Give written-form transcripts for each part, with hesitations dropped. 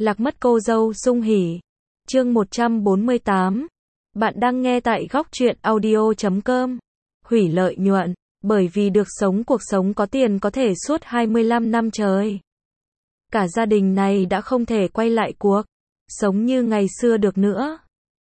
Lạc mất cô dâu sung hỉ. Chương 148. Bạn đang nghe tại góc truyện audio.com. Hủy lợi nhuận, bởi vì được sống cuộc sống có tiền có thể suốt 25 năm trời. Cả gia đình này đã không thể quay lại cuộc sống như ngày xưa được nữa.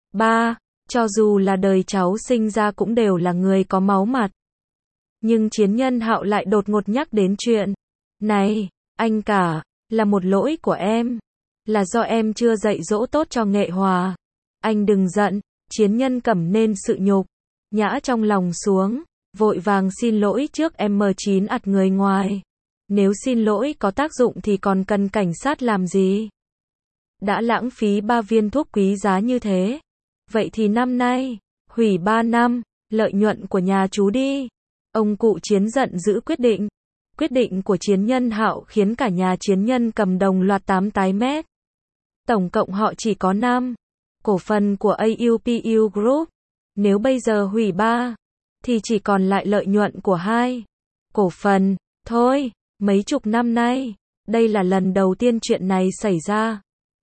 Cho dù là đời cháu sinh ra cũng đều là người có máu mặt. Nhưng Chiến Nhân Hạo lại đột ngột nhắc đến chuyện này. Anh cả, là một lỗi của em. Là do em chưa dạy dỗ tốt cho Nghệ Hòa. Anh đừng giận. Chiến Nhân cầm nên sự nhục nhã trong lòng xuống, vội vàng xin lỗi trước M9 ạt người ngoài. Nếu xin lỗi có tác dụng thì còn cần cảnh sát làm gì? Đã lãng phí 3 viên thuốc quý giá như thế. Vậy thì năm nay, hủy 3 năm, lợi nhuận của nhà chú đi. Ông cụ Chiến giận dữ quyết định. Quyết định của Chiến Nhân Hạo khiến cả nhà Chiến Nhân cầm đồng loạt 8 tái mét. Tổng cộng họ chỉ có 5 cổ phần của AUPU Group. Nếu bây giờ hủy 3, thì chỉ còn lại lợi nhuận của 2 cổ phần, thôi. Mấy chục năm nay, đây là lần đầu tiên chuyện này xảy ra.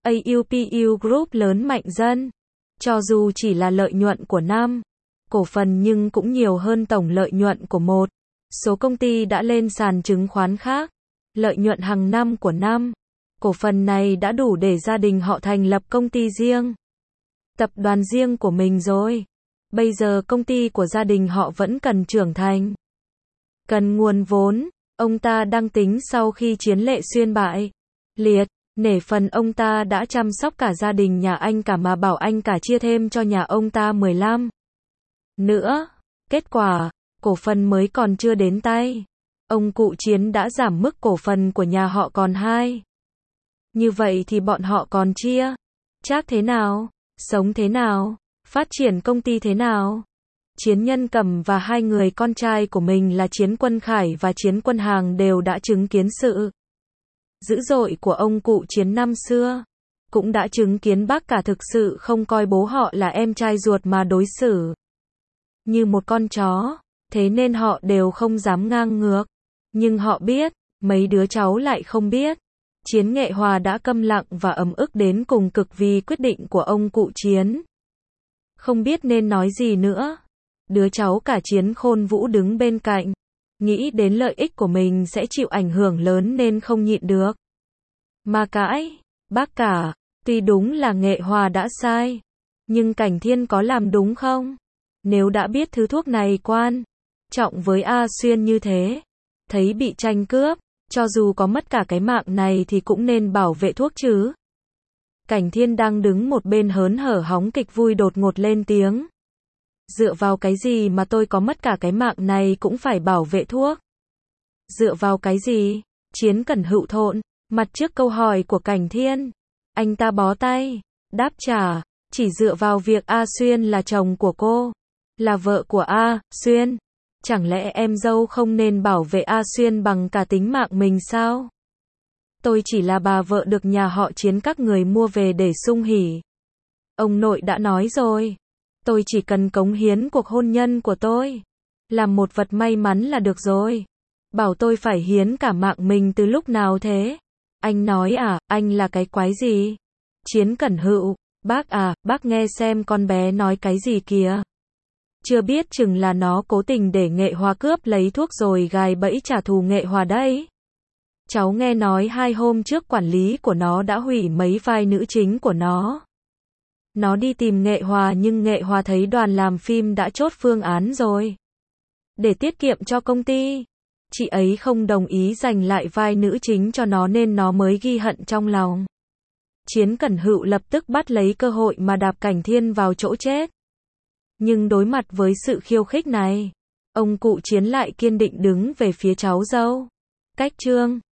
AUPU Group lớn mạnh dân. Cho dù chỉ là lợi nhuận của 5 cổ phần nhưng cũng nhiều hơn tổng lợi nhuận của một số công ty đã lên sàn chứng khoán khác. Lợi nhuận hàng năm của 5 cổ phần này đã đủ để gia đình họ thành lập công ty riêng, tập đoàn riêng của mình rồi. Bây giờ công ty của gia đình họ vẫn cần trưởng thành, cần nguồn vốn. Ông ta đang tính sau khi Chiến Lệ Xuyên bại liệt, nể phần ông ta đã chăm sóc cả gia đình nhà anh cả mà bảo anh cả chia thêm cho nhà ông ta 15 nữa. Kết quả, cổ phần mới còn chưa đến tay, ông cụ Chiến đã giảm mức cổ phần của nhà họ còn 2. Như vậy thì bọn họ còn chia chác thế nào, sống thế nào, phát triển công ty thế nào? Chiến Nhân Cầm và 2 người con trai của mình là Chiến Quân Khải và Chiến Quân Hàng đều đã chứng kiến sự dữ dội của ông cụ Chiến năm xưa. Cũng đã chứng kiến bác cả thực sự không coi bố họ là em trai ruột mà đối xử như một con chó. Thế nên họ đều không dám ngang ngược. Nhưng họ biết, mấy đứa cháu lại không biết. Chiến Nghệ Hòa đã câm lặng và ấm ức đến cùng cực vì quyết định của ông cụ Chiến. Không biết nên nói gì nữa. Đứa cháu cả Chiến Khôn Vũ đứng bên cạnh, nghĩ đến lợi ích của mình sẽ chịu ảnh hưởng lớn nên không nhịn được mà cãi. Bác cả, tuy đúng là Nghệ Hòa đã sai, nhưng Cảnh Thiên có làm đúng không? Nếu đã biết thứ thuốc này quan trọng với A Xuyên như thế, thấy bị tranh cướp, cho dù có mất cả cái mạng này thì cũng nên bảo vệ thuốc chứ. Cảnh Thiên đang đứng một bên hớn hở hóng kịch vui đột ngột lên tiếng. Dựa vào cái gì mà tôi có mất cả cái mạng này cũng phải bảo vệ thuốc? Dựa vào cái gì? Chiến Cẩn Hữu thộn mặt trước câu hỏi của Cảnh Thiên. Anh ta bó tay, đáp trả, chỉ dựa vào việc A Xuyên là chồng của cô, là vợ của A Xuyên. Chẳng lẽ em dâu không nên bảo vệ A Xuyên bằng cả tính mạng mình sao? Tôi chỉ là bà vợ được nhà họ Chiến các người mua về để sung hỉ. Ông nội đã nói rồi. Tôi chỉ cần cống hiến cuộc hôn nhân của tôi, làm một vật may mắn là được rồi. Bảo tôi phải hiến cả mạng mình từ lúc nào thế? Anh nói à, anh là cái quái gì? Chiến Cẩn Hữu, bác à, bác nghe xem con bé nói cái gì kìa. Chưa biết chừng là nó cố tình để Nghệ Hòa cướp lấy thuốc rồi gài bẫy trả thù Nghệ Hòa đấy. Cháu nghe nói 2 hôm trước quản lý của nó đã hủy mấy vai nữ chính của nó. Nó đi tìm Nghệ Hòa nhưng Nghệ Hòa thấy đoàn làm phim đã chốt phương án rồi. Để tiết kiệm cho công ty, chị ấy không đồng ý giành lại vai nữ chính cho nó nên nó mới ghi hận trong lòng. Chiến Cẩn Hữu lập tức bắt lấy cơ hội mà đạp Cảnh Thiên vào chỗ chết. Nhưng đối mặt với sự khiêu khích này, ông cụ Chiến lại kiên định đứng về phía cháu dâu. Cách chương